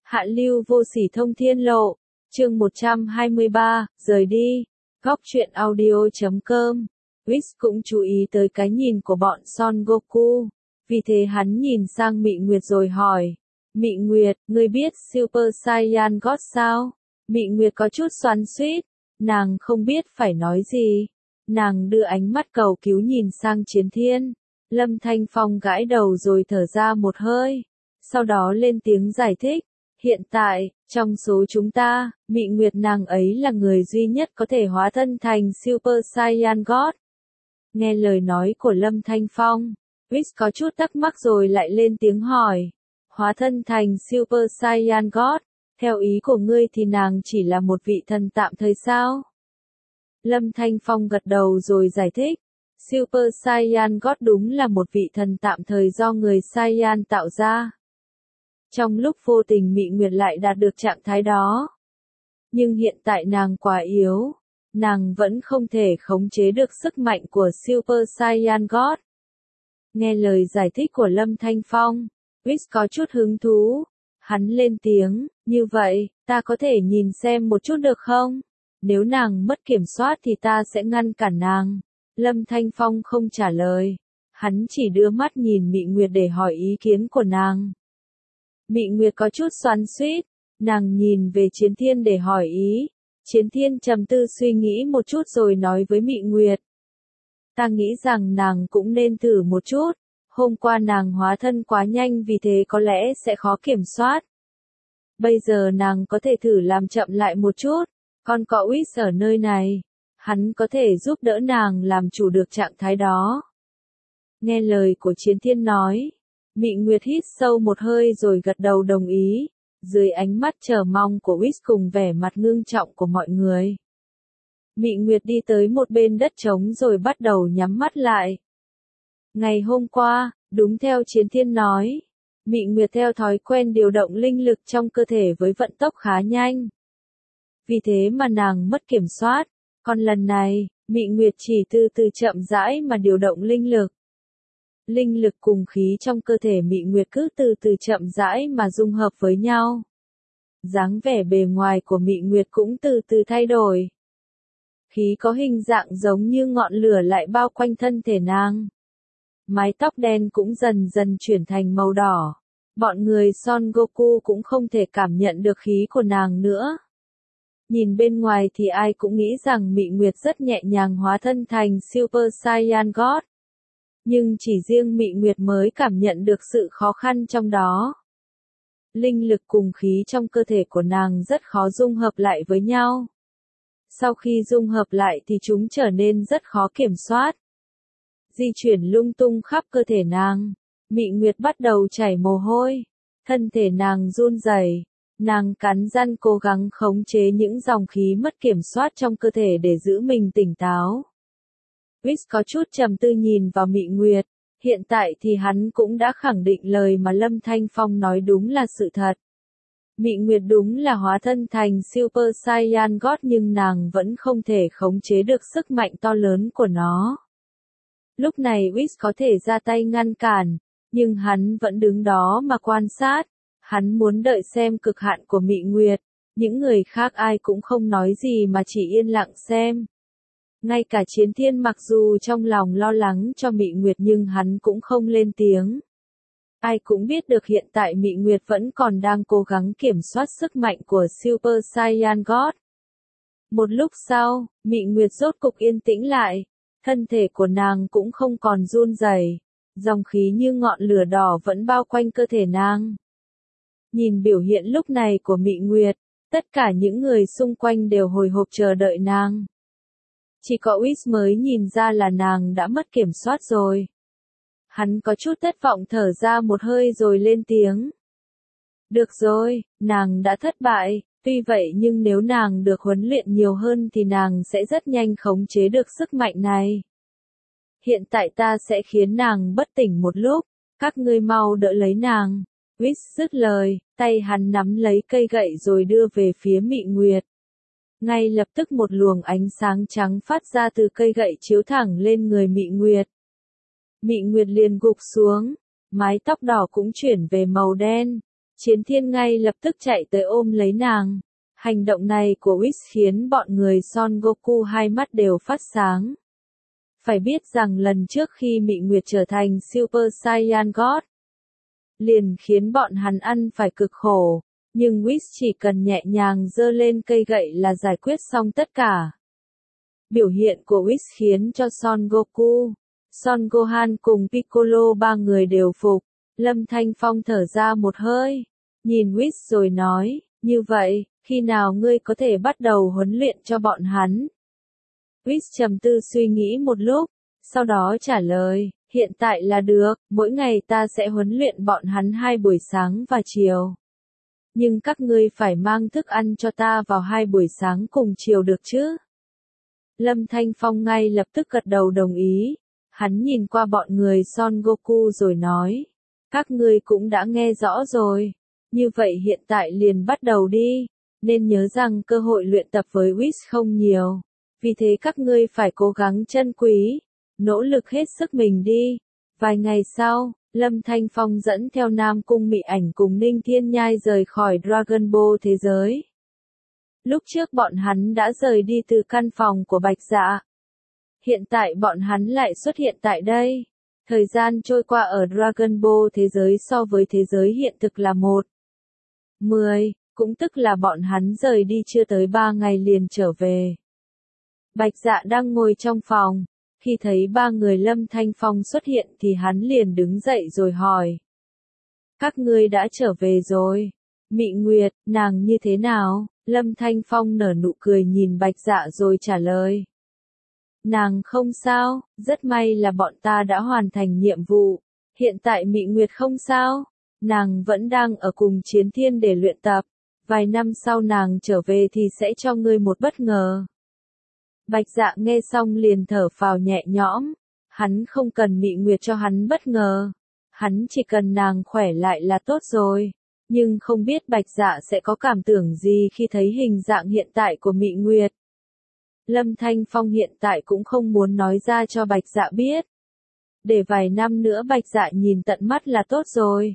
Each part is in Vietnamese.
Hạ lưu vô sỉ thông thiên lộ, chương 123, rời đi, góc truyện audio.com. Whis cũng chú ý tới cái nhìn của bọn Son Goku, vì thế hắn nhìn sang Mị Nguyệt rồi hỏi, Mị Nguyệt, ngươi biết Super Saiyan God sao? Mị Nguyệt có chút xoắn xuýt, nàng không biết phải nói gì. Nàng đưa ánh mắt cầu cứu nhìn sang Chiến Thiên. Lâm Thanh Phong gãi đầu rồi thở ra một hơi, sau đó lên tiếng giải thích. Hiện tại, trong số chúng ta, Mị Nguyệt nàng ấy là người duy nhất có thể hóa thân thành Super Saiyan God. Nghe lời nói của Lâm Thanh Phong, Whis có chút thắc mắc rồi lại lên tiếng hỏi. Hóa thân thành Super Saiyan God, theo ý của ngươi thì nàng chỉ là một vị thần tạm thời sao? Lâm Thanh Phong gật đầu rồi giải thích. Super Saiyan God đúng là một vị thần tạm thời do người Saiyan tạo ra. Trong lúc vô tình Mị Nguyệt lại đạt được trạng thái đó. Nhưng hiện tại nàng quá yếu, nàng vẫn không thể khống chế được sức mạnh của Super Saiyan God. Nghe lời giải thích của Lâm Thanh Phong, Whis có chút hứng thú. Hắn lên tiếng, như vậy, ta có thể nhìn xem một chút được không? Nếu nàng mất kiểm soát thì ta sẽ ngăn cản nàng. Lâm Thanh Phong không trả lời. Hắn chỉ đưa mắt nhìn Mị Nguyệt để hỏi ý kiến của nàng. Mị Nguyệt có chút xoắn xuýt, nàng nhìn về Chiến Thiên để hỏi ý. Chiến Thiên trầm tư suy nghĩ một chút rồi nói với Mị Nguyệt. Ta nghĩ rằng nàng cũng nên thử một chút. Hôm qua nàng hóa thân quá nhanh vì thế có lẽ sẽ khó kiểm soát. Bây giờ nàng có thể thử làm chậm lại một chút. Còn có Whis ở nơi này, hắn có thể giúp đỡ nàng làm chủ được trạng thái đó. Nghe lời của Chiến Thiên nói, Mị Nguyệt hít sâu một hơi rồi gật đầu đồng ý, dưới ánh mắt chờ mong của Whis cùng vẻ mặt ngưng trọng của mọi người. Mị Nguyệt đi tới một bên đất trống rồi bắt đầu nhắm mắt lại. Ngày hôm qua, đúng theo Chiến Thiên nói, Mị Nguyệt theo thói quen điều động linh lực trong cơ thể với vận tốc khá nhanh. Vì thế mà nàng mất kiểm soát, còn lần này, Mị Nguyệt chỉ từ từ chậm rãi mà điều động linh lực. Linh lực cùng khí trong cơ thể Mị Nguyệt cứ từ từ chậm rãi mà dung hợp với nhau. Dáng vẻ bề ngoài của Mị Nguyệt cũng từ từ thay đổi. Khí có hình dạng giống như ngọn lửa lại bao quanh thân thể nàng. Mái tóc đen cũng dần dần chuyển thành màu đỏ. Bọn người Son Goku cũng không thể cảm nhận được khí của nàng nữa. Nhìn bên ngoài thì ai cũng nghĩ rằng Mị Nguyệt rất nhẹ nhàng hóa thân thành Super Saiyan God. Nhưng chỉ riêng Mị Nguyệt mới cảm nhận được sự khó khăn trong đó. Linh lực cùng khí trong cơ thể của nàng rất khó dung hợp lại với nhau. Sau khi dung hợp lại thì chúng trở nên rất khó kiểm soát. Di chuyển lung tung khắp cơ thể nàng. Mị Nguyệt bắt đầu chảy mồ hôi. Thân thể nàng run rẩy. Nàng cắn răng cố gắng khống chế những dòng khí mất kiểm soát trong cơ thể để giữ mình tỉnh táo. Whis có chút trầm tư nhìn vào Mị Nguyệt. Hiện tại thì hắn cũng đã khẳng định lời mà Lâm Thanh Phong nói đúng là sự thật. Mị Nguyệt đúng là hóa thân thành Super Saiyan God nhưng nàng vẫn không thể khống chế được sức mạnh to lớn của nó. Lúc này Whis có thể ra tay ngăn cản, nhưng hắn vẫn đứng đó mà quan sát. Hắn muốn đợi xem cực hạn của Mị Nguyệt, những người khác ai cũng không nói gì mà chỉ yên lặng xem. Ngay cả Chiến Thiên mặc dù trong lòng lo lắng cho Mị Nguyệt nhưng hắn cũng không lên tiếng. Ai cũng biết được hiện tại Mị Nguyệt vẫn còn đang cố gắng kiểm soát sức mạnh của Super Saiyan God. Một lúc sau, Mị Nguyệt rốt cục yên tĩnh lại, thân thể của nàng cũng không còn run rẩy, dòng khí như ngọn lửa đỏ vẫn bao quanh cơ thể nàng. Nhìn biểu hiện lúc này của Mị Nguyệt, tất cả những người xung quanh đều hồi hộp chờ đợi nàng. Chỉ có Whis mới nhìn ra là nàng đã mất kiểm soát rồi. Hắn có chút thất vọng thở ra một hơi rồi lên tiếng. Được rồi, nàng đã thất bại, tuy vậy nhưng nếu nàng được huấn luyện nhiều hơn thì nàng sẽ rất nhanh khống chế được sức mạnh này. Hiện tại ta sẽ khiến nàng bất tỉnh một lúc, các ngươi mau đỡ lấy nàng. Whis dứt lời, tay hắn nắm lấy cây gậy rồi đưa về phía Mị Nguyệt. Ngay lập tức một luồng ánh sáng trắng phát ra từ cây gậy chiếu thẳng lên người Mị Nguyệt. Mị Nguyệt liền gục xuống, mái tóc đỏ cũng chuyển về màu đen, Chiến Thiên ngay lập tức chạy tới ôm lấy nàng. Hành động này của Whis khiến bọn người Son Goku hai mắt đều phát sáng. Phải biết rằng lần trước khi Mị Nguyệt trở thành Super Saiyan God, liền khiến bọn hắn ăn phải cực khổ, nhưng Whis chỉ cần nhẹ nhàng giơ lên cây gậy là giải quyết xong tất cả. Biểu hiện của Whis khiến cho Son Goku, Son Gohan cùng Piccolo ba người đều phục. Lâm Thanh Phong thở ra một hơi, nhìn Whis rồi nói, như vậy, khi nào ngươi có thể bắt đầu huấn luyện cho bọn hắn? Whis trầm tư suy nghĩ một lúc, sau đó trả lời, hiện tại là được, mỗi ngày ta sẽ huấn luyện bọn hắn 2 buổi sáng và chiều. Nhưng các ngươi phải mang thức ăn cho ta vào 2 buổi sáng cùng chiều được chứ? Lâm Thanh Phong ngay lập tức gật đầu đồng ý. Hắn nhìn qua bọn người Son Goku rồi nói, các ngươi cũng đã nghe rõ rồi, như vậy hiện tại liền bắt đầu đi, nên nhớ rằng cơ hội luyện tập với Whis không nhiều, vì thế các ngươi phải cố gắng trân quý, nỗ lực hết sức mình đi. Vài ngày sau, Lâm Thanh Phong dẫn theo Nam Cung Mị Ảnh cùng Ninh Thiên Nhai rời khỏi Dragon Ball thế giới. Lúc trước bọn hắn đã rời đi từ căn phòng của Bạch Dạ. Hiện tại bọn hắn lại xuất hiện tại đây. Thời gian trôi qua ở Dragon Ball thế giới so với thế giới hiện thực là 1:10, cũng tức là bọn hắn rời đi chưa tới 3 ngày liền trở về. Bạch Dạ đang ngồi trong phòng, khi thấy ba người Lâm Thanh Phong xuất hiện thì hắn liền đứng dậy rồi hỏi. Các ngươi đã trở về rồi. Mị Nguyệt, nàng như thế nào? Lâm Thanh Phong nở nụ cười nhìn Bạch Dạ rồi trả lời. Nàng không sao, rất may là bọn ta đã hoàn thành nhiệm vụ. Hiện tại Mị Nguyệt không sao, nàng vẫn đang ở cùng Chiến Thiên để luyện tập. Vài năm sau nàng trở về thì sẽ cho ngươi một bất ngờ. Bạch Dạ nghe xong liền thở phào nhẹ nhõm. Hắn không cần Mị Nguyệt cho hắn bất ngờ. Hắn chỉ cần nàng khỏe lại là tốt rồi. Nhưng không biết Bạch Dạ sẽ có cảm tưởng gì khi thấy hình dạng hiện tại của Mị Nguyệt. Lâm Thanh Phong hiện tại cũng không muốn nói ra cho Bạch Dạ biết. Để vài năm nữa Bạch Dạ nhìn tận mắt là tốt rồi.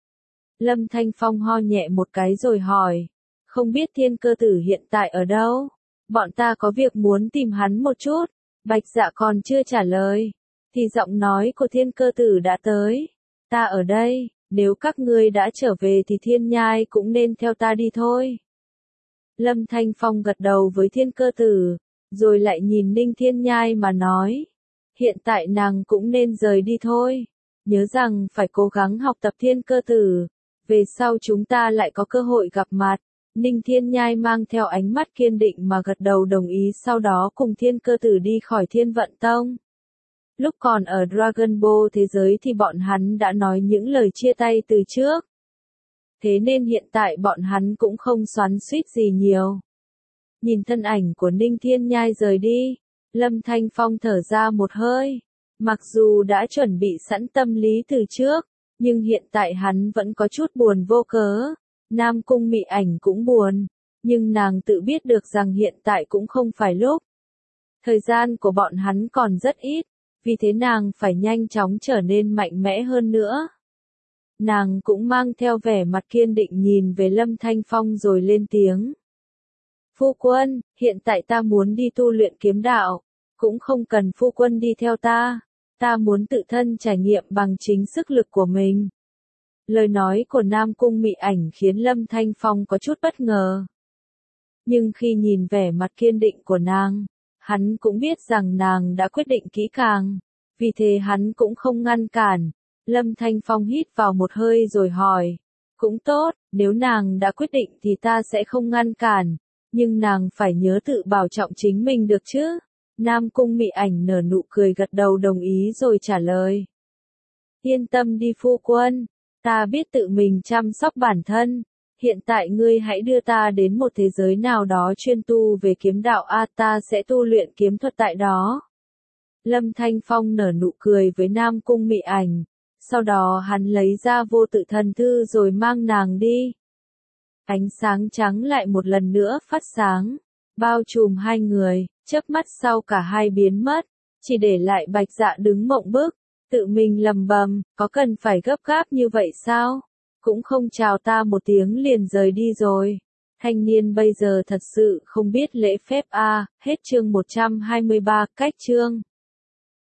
Lâm Thanh Phong ho nhẹ một cái rồi hỏi. Không biết Thiên Cơ Tử hiện tại ở đâu? Bọn ta có việc muốn tìm hắn một chút. Bạch Dạ còn chưa trả lời. Thì giọng nói của Thiên Cơ Tử đã tới. Ta ở đây, nếu các ngươi đã trở về thì Thiên Nhai cũng nên theo ta đi thôi. Lâm Thanh Phong gật đầu với Thiên Cơ Tử, rồi lại nhìn Ninh Thiên Nhai mà nói. Hiện tại nàng cũng nên rời đi thôi. Nhớ rằng phải cố gắng học tập Thiên Cơ Tử. Về sau chúng ta lại có cơ hội gặp mặt. Ninh Thiên Nhai mang theo ánh mắt kiên định mà gật đầu đồng ý, sau đó cùng Thiên Cơ Tử đi khỏi Thiên Vận Tông. Lúc còn ở Dragon Ball thế giới thì bọn hắn đã nói những lời chia tay từ trước. Thế nên hiện tại bọn hắn cũng không xoắn xuýt gì nhiều. Nhìn thân ảnh của Ninh Thiên Nhai rời đi, Lâm Thanh Phong thở ra một hơi. Mặc dù đã chuẩn bị sẵn tâm lý từ trước, nhưng hiện tại hắn vẫn có chút buồn vô cớ. Nam Cung Mị Ảnh cũng buồn, nhưng nàng tự biết được rằng hiện tại cũng không phải lúc. Thời gian của bọn hắn còn rất ít, vì thế nàng phải nhanh chóng trở nên mạnh mẽ hơn nữa. Nàng cũng mang theo vẻ mặt kiên định nhìn về Lâm Thanh Phong rồi lên tiếng. Phu quân, hiện tại ta muốn đi tu luyện kiếm đạo, cũng không cần phu quân đi theo ta. Ta muốn tự thân trải nghiệm bằng chính sức lực của mình. Lời nói của Nam Cung Mị Ảnh khiến Lâm Thanh Phong có chút bất ngờ. Nhưng khi nhìn vẻ mặt kiên định của nàng, hắn cũng biết rằng nàng đã quyết định kỹ càng. Vì thế hắn cũng không ngăn cản. Lâm Thanh Phong hít vào một hơi rồi hỏi. Cũng tốt, nếu nàng đã quyết định thì ta sẽ không ngăn cản. Nhưng nàng phải nhớ tự bảo trọng chính mình được chứ. Nam Cung Mị Ảnh nở nụ cười gật đầu đồng ý rồi trả lời. Yên tâm đi phu quân, ta biết tự mình chăm sóc bản thân. Hiện tại ngươi hãy đưa ta đến một thế giới nào đó chuyên tu về kiếm đạo, ta sẽ tu luyện kiếm thuật tại đó. Lâm Thanh Phong nở nụ cười với Nam Cung Mị Ảnh. Sau đó hắn lấy ra vô tự thần thư rồi mang nàng đi. Ánh sáng trắng lại một lần nữa phát sáng, bao trùm hai người, chớp mắt sau cả hai biến mất, chỉ để lại Bạch Dạ đứng mộng bức, tự mình lầm bầm, có cần phải gấp gáp như vậy sao? cũng không chào ta một tiếng liền rời đi rồi. Thanh niên bây giờ thật sự không biết lễ phép a. Hết chương 123, cách chương